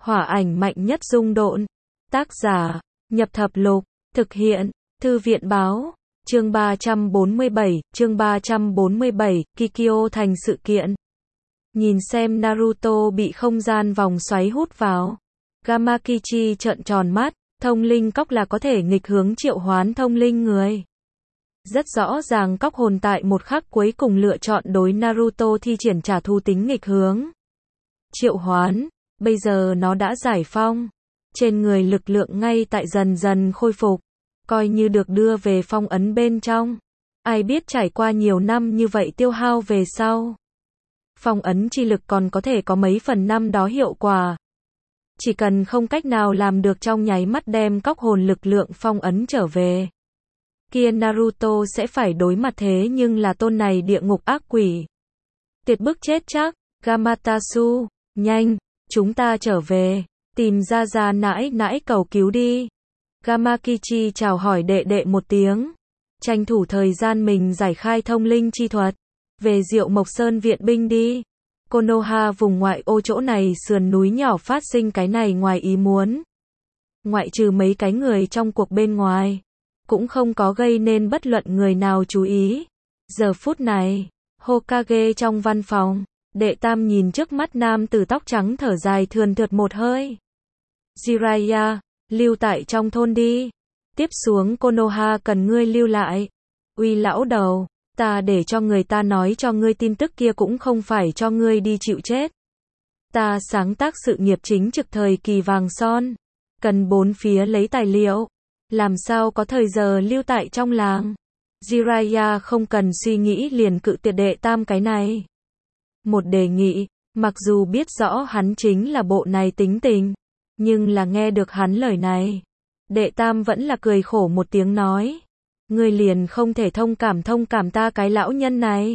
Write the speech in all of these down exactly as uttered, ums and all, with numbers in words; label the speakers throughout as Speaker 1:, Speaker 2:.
Speaker 1: Hỏa ảnh mạnh nhất dung độn. Tác giả, Nhập Thập Lục. Thực hiện, Thư viện báo. Chương ba trăm bốn mươi bảy, chương ba trăm bốn mươi bảy, Kikyo thành sự kiện. Nhìn xem Naruto bị không gian vòng xoáy hút vào. Gamakichi trợn tròn mắt, thông linh cóc là có thể nghịch hướng triệu hoán thông linh người. Rất rõ ràng cóc hồn tại một khắc cuối cùng lựa chọn đối Naruto thi triển trả thù tính nghịch hướng. Triệu hoán, bây giờ nó đã giải phong. Trên người lực lượng ngay tại dần dần khôi phục. Coi như được đưa về phong ấn bên trong. Ai biết trải qua nhiều năm như vậy tiêu hao về sau. Phong ấn chi lực còn có thể có mấy phần năm đó hiệu quả. Chỉ cần không cách nào làm được trong nháy mắt đem cóc hồn lực lượng phong ấn trở về. Kia Naruto sẽ phải đối mặt thế nhưng là tôn này địa ngục ác quỷ. Tuyệt bức chết chắc, Gamatsu, nhanh, chúng ta trở về, tìm ra ra nãi nãi cầu cứu đi. Gamakichi chào hỏi đệ đệ một tiếng, tranh thủ thời gian mình giải khai thông linh chi thuật, về Diệu Mộc Sơn viện binh đi. Konoha vùng ngoại ô chỗ này sườn núi nhỏ phát sinh cái này ngoài ý muốn. Ngoại trừ mấy cái người trong cuộc bên ngoài, cũng không có gây nên bất luận người nào chú ý. Giờ phút này, Hokage trong văn phòng, đệ tam nhìn trước mắt nam tử tóc trắng thở dài thườn thượt một hơi. Jiraiya, lưu tại trong thôn đi. Tiếp xuống Konoha cần ngươi lưu lại. Uy lão đầu, ta để cho người ta nói cho ngươi tin tức kia cũng không phải cho ngươi đi chịu chết. Ta sáng tác sự nghiệp chính trực thời kỳ vàng son. Cần bốn phía lấy tài liệu. Làm sao có thời giờ lưu tại trong làng. Jiraiya không cần suy nghĩ liền cự tuyệt đệ tam cái này. Một đề nghị, mặc dù biết rõ hắn chính là bộ này tính tình. Nhưng là nghe được hắn lời này. Đệ tam vẫn là cười khổ một tiếng nói. Ngươi liền không thể thông cảm thông cảm ta cái lão nhân này.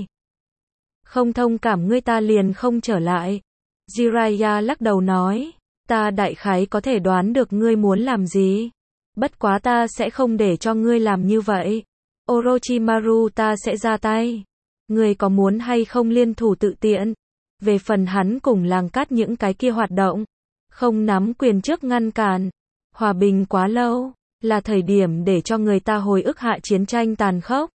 Speaker 1: Không thông cảm ngươi ta liền không trở lại. Jiraiya lắc đầu nói. Ta đại khái có thể đoán được ngươi muốn làm gì. Bất quá ta sẽ không để cho ngươi làm như vậy. Orochimaru ta sẽ ra tay. Ngươi có muốn hay không liên thủ tự tiện. Về phần hắn cùng làng cát những cái kia hoạt động. Không nắm quyền trước ngăn cản. Hòa bình quá lâu. Là thời điểm để cho người ta hồi ức hạ chiến tranh tàn khốc.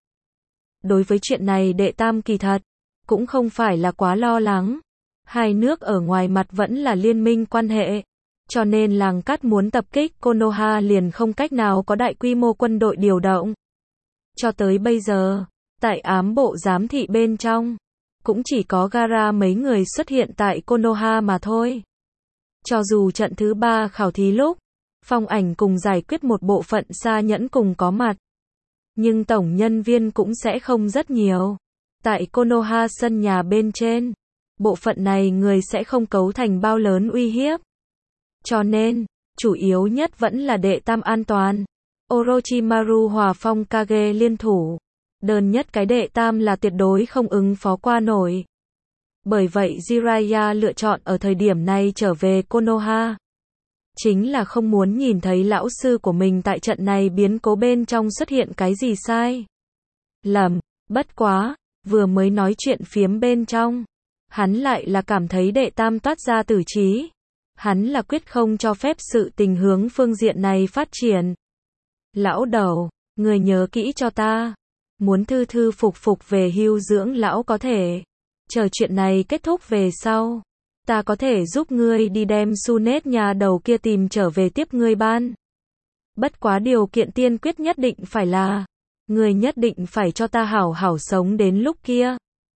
Speaker 1: Đối với chuyện này đệ tam kỳ thật. Cũng không phải là quá lo lắng. Hai nước ở ngoài mặt vẫn là liên minh quan hệ. Cho nên làng cát muốn tập kích Konoha liền không cách nào có đại quy mô quân đội điều động. Cho tới bây giờ, tại ám bộ giám thị bên trong, cũng chỉ có Gaara mấy người xuất hiện tại Konoha mà thôi. Cho dù trận thứ ba khảo thí lúc, Phong Ảnh cùng giải quyết một bộ phận Sa Nhẫn cùng có mặt. Nhưng tổng nhân viên cũng sẽ không rất nhiều. Tại Konoha sân nhà bên trên, bộ phận này người sẽ không cấu thành bao lớn uy hiếp. Cho nên, chủ yếu nhất vẫn là đệ tam an toàn. Orochimaru hòa Phong Kage liên thủ. Đơn nhất cái đệ tam là tuyệt đối không ứng phó qua nổi. Bởi vậy Jiraiya lựa chọn ở thời điểm này trở về Konoha. Chính là không muốn nhìn thấy lão sư của mình tại trận này biến cố bên trong xuất hiện cái gì sai. Lầm, bất quá, vừa mới nói chuyện phiếm bên trong. Hắn lại là cảm thấy đệ tam toát ra tử trí. Hắn là quyết không cho phép sự tình hướng phương diện này phát triển. Lão đầu, người nhớ kỹ cho ta. Muốn thư thư phục phục về hưu dưỡng lão có thể. Chờ chuyện này kết thúc về sau. Ta có thể giúp ngươi đi đem Sunet nhà đầu kia tìm trở về tiếp ngươi ban. Bất quá điều kiện tiên quyết nhất định phải là. Ngươi nhất định phải cho ta hảo hảo sống đến lúc kia.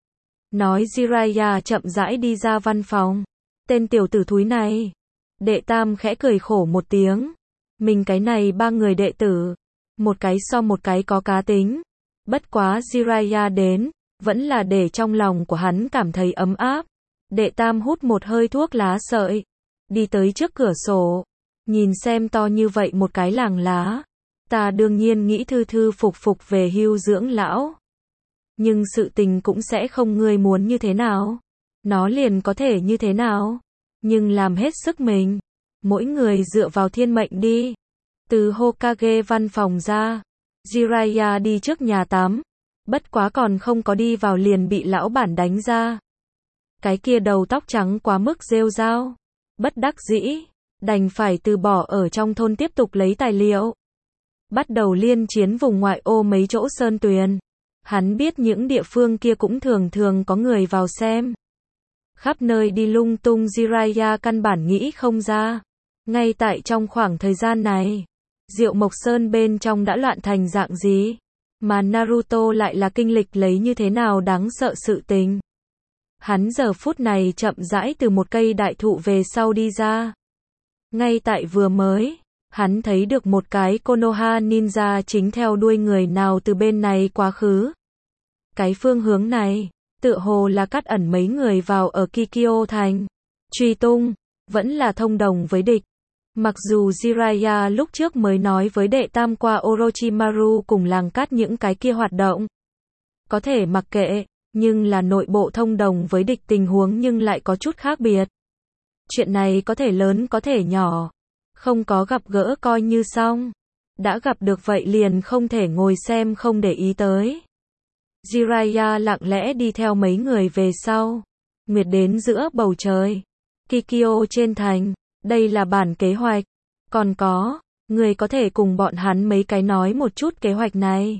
Speaker 1: Nói Jiraiya chậm rãi đi ra văn phòng. Tên tiểu tử thúi này. Đệ tam khẽ cười khổ một tiếng. Mình cái này ba người đệ tử. Một cái so một cái có cá tính. Bất quá Jiraiya đến. Vẫn là để trong lòng của hắn cảm thấy ấm áp. Đệ tam hút một hơi thuốc lá sợi. Đi tới trước cửa sổ. Nhìn xem to như vậy một cái làng lá. Ta đương nhiên nghĩ thư thư phục phục về hưu dưỡng lão. Nhưng sự tình cũng sẽ không ngươi muốn như thế nào. Nó liền có thể như thế nào. Nhưng làm hết sức mình. Mỗi người dựa vào thiên mệnh đi. Từ Hokage văn phòng ra. Jiraiya đi trước nhà tắm. Bất quá còn không có đi vào liền bị lão bản đánh ra. Cái kia đầu tóc trắng quá mức rêu rao. Bất đắc dĩ, đành phải từ bỏ ở trong thôn tiếp tục lấy tài liệu. Bắt đầu liên chiến vùng ngoại ô mấy chỗ sơn tuyền. Hắn biết những địa phương kia cũng thường thường có người vào xem. Khắp nơi đi lung tung Jiraiya căn bản nghĩ không ra. Ngay tại trong khoảng thời gian này, Diệu Mộc Sơn bên trong đã loạn thành dạng gì? Mà Naruto lại là kinh lịch lấy như thế nào đáng sợ sự tình. Hắn giờ phút này chậm rãi từ một cây đại thụ về sau đi ra. Ngay tại vừa mới, hắn thấy được một cái Konoha ninja chính theo đuôi người nào từ bên này quá khứ. Cái phương hướng này, tựa hồ là cắt ẩn mấy người vào ở Kikyo thành. Truy tung, vẫn là thông đồng với địch. Mặc dù Jiraiya lúc trước mới nói với đệ tam qua Orochimaru cùng làng cắt những cái kia hoạt động. Có thể mặc kệ, nhưng là nội bộ thông đồng với địch tình huống nhưng lại có chút khác biệt. Chuyện này có thể lớn có thể nhỏ. Không có gặp gỡ coi như xong. Đã gặp được vậy liền không thể ngồi xem không để ý tới. Jiraiya lặng lẽ đi theo mấy người về sau. Nguyệt đến giữa bầu trời. Kikyo trên thành. Đây là bản kế hoạch. Còn có, người có thể cùng bọn hắn mấy cái nói một chút kế hoạch này.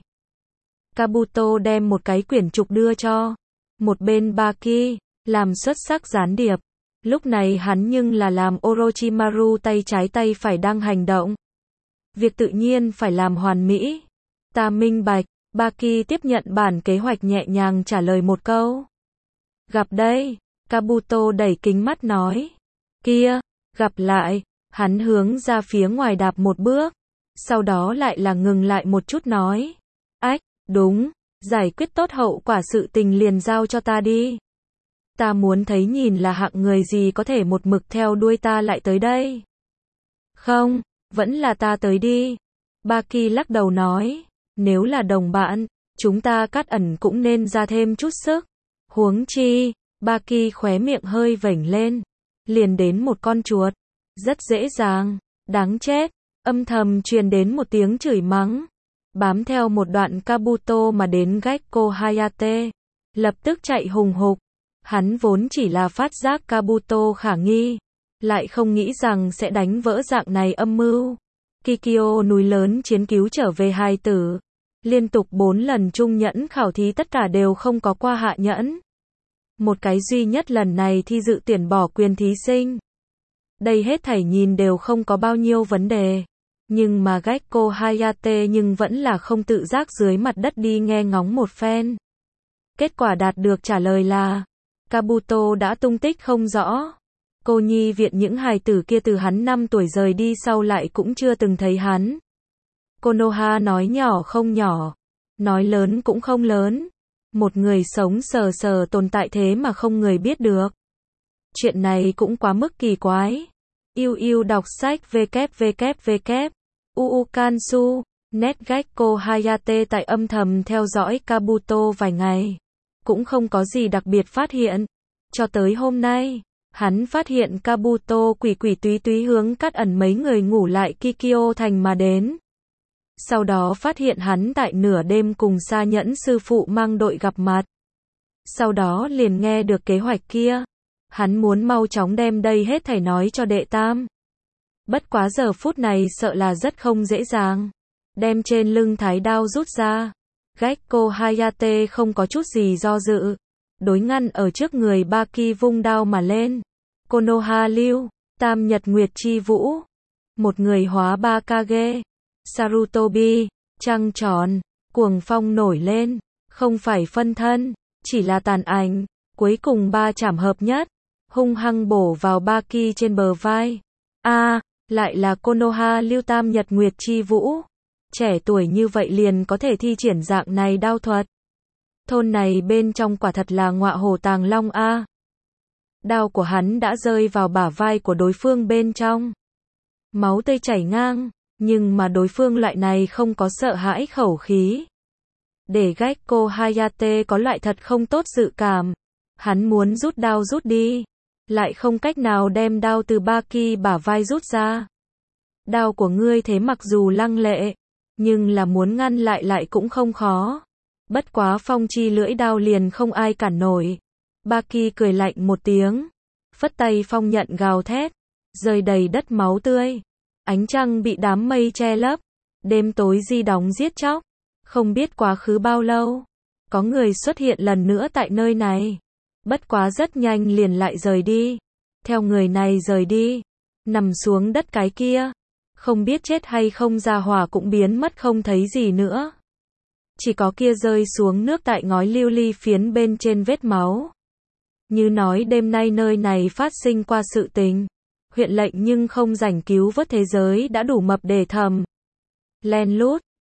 Speaker 1: Kabuto đem một cái quyển trục đưa cho. Một bên Baki, làm xuất sắc gián điệp. Lúc này hắn nhưng là làm Orochimaru tay trái tay phải đang hành động. Việc tự nhiên phải làm hoàn mỹ. Ta minh bạch, Baki tiếp nhận bản kế hoạch nhẹ nhàng trả lời một câu. Gặp đây, Kabuto đẩy kính mắt nói. Kia, gặp lại, hắn hướng ra phía ngoài đạp một bước. Sau đó lại là ngừng lại một chút nói. Ách, đúng, giải quyết tốt hậu quả sự tình liền giao cho ta đi. Ta muốn thấy nhìn là hạng người gì có thể một mực theo đuôi ta lại tới đây. Không, vẫn là ta tới đi. Baki lắc đầu nói, nếu là đồng bạn, chúng ta cắt ẩn cũng nên ra thêm chút sức. Huống chi, Baki khóe miệng hơi vểnh lên, liền đến một con chuột. Rất dễ dàng, đáng chết, âm thầm truyền đến một tiếng chửi mắng. Bám theo một đoạn Kabuto mà đến Gekko Hayate, lập tức chạy hùng hục. Hắn vốn chỉ là phát giác Kabuto khả nghi, lại không nghĩ rằng sẽ đánh vỡ dạng này âm mưu. Kikyo núi lớn chiến cứu trở về hài tử, liên tục bốn lần trung nhẫn khảo thí tất cả đều không có qua hạ nhẫn. Một cái duy nhất lần này thi dự tuyển bỏ quyền thí sinh. Đây hết thảy nhìn đều không có bao nhiêu vấn đề. Nhưng mà Gekko Hayate nhưng vẫn là không tự giác dưới mặt đất đi nghe ngóng một phen. Kết quả đạt được trả lời là Kabuto đã tung tích không rõ. Cô nhi viện những hài tử kia từ hắn năm tuổi rời đi sau lại cũng chưa từng thấy hắn. Konoha nói nhỏ không nhỏ, nói lớn cũng không lớn. Một người sống sờ sờ tồn tại thế mà không người biết được. Chuyện này cũng quá mức kỳ quái. Yêu yêu đọc sách www. Uu Kansu, net Gekko Hayate tại âm thầm theo dõi Kabuto vài ngày. Cũng không có gì đặc biệt phát hiện. Cho tới hôm nay, hắn phát hiện Kabuto quỷ quỷ túy túy hướng cắt ẩn mấy người ngủ lại Kikyo thành mà đến. Sau đó phát hiện hắn tại nửa đêm cùng Sa Nhẫn sư phụ mang đội gặp mặt. Sau đó liền nghe được kế hoạch kia. Hắn muốn mau chóng đem đây hết thảy nói cho đệ tam. Bất quá giờ phút này sợ là rất không dễ dàng. Đem trên lưng thái đao rút ra. Gekko Hayate không có chút gì do dự. Đối ngăn ở trước người Baki vung đao mà lên. Konoha lưu, tam nhật nguyệt chi vũ. Một người hóa ba Kage. Sarutobi, trăng tròn, cuồng phong nổi lên. Không phải phân thân, chỉ là tàn ảnh. Cuối cùng ba chảm hợp nhất. Hung hăng bổ vào Baki trên bờ vai. A, à, lại là Konoha lưu tam nhật nguyệt chi vũ. Trẻ tuổi như vậy liền có thể thi triển dạng này đao thuật. Thôn này bên trong quả thật là ngọa hổ tàng long a. À. Đao của hắn đã rơi vào bả vai của đối phương bên trong. Máu tươi chảy ngang, nhưng mà đối phương loại này không có sợ hãi khẩu khí. Để Gekko Hayate có loại thật không tốt dự cảm. Hắn muốn rút đao rút đi, lại không cách nào đem đao từ Baki bả vai rút ra. Đao của ngươi thế mặc dù lăng lệ, nhưng là muốn ngăn lại lại cũng không khó. Bất quá phong chi lưỡi đao liền không ai cản nổi. Baki cười lạnh một tiếng, phất tay phong nhận gào thét. rơi đầy đất máu tươi. Ánh trăng bị đám mây che lấp, đêm tối di đóng giết chóc. Không biết quá khứ bao lâu, có người xuất hiện lần nữa tại nơi này. Bất quá rất nhanh liền lại rời đi. Theo người này rời đi, nằm xuống đất cái kia, không biết chết hay không gia hỏa cũng biến mất không thấy gì nữa. Chỉ có kia rơi xuống nước tại ngói lưu ly phiến bên trên vết máu. Như nói đêm nay nơi này phát sinh qua sự tình. Huyện lệnh nhưng không rảnh cứu vớt thế giới đã đủ mập để thầm. Len lút,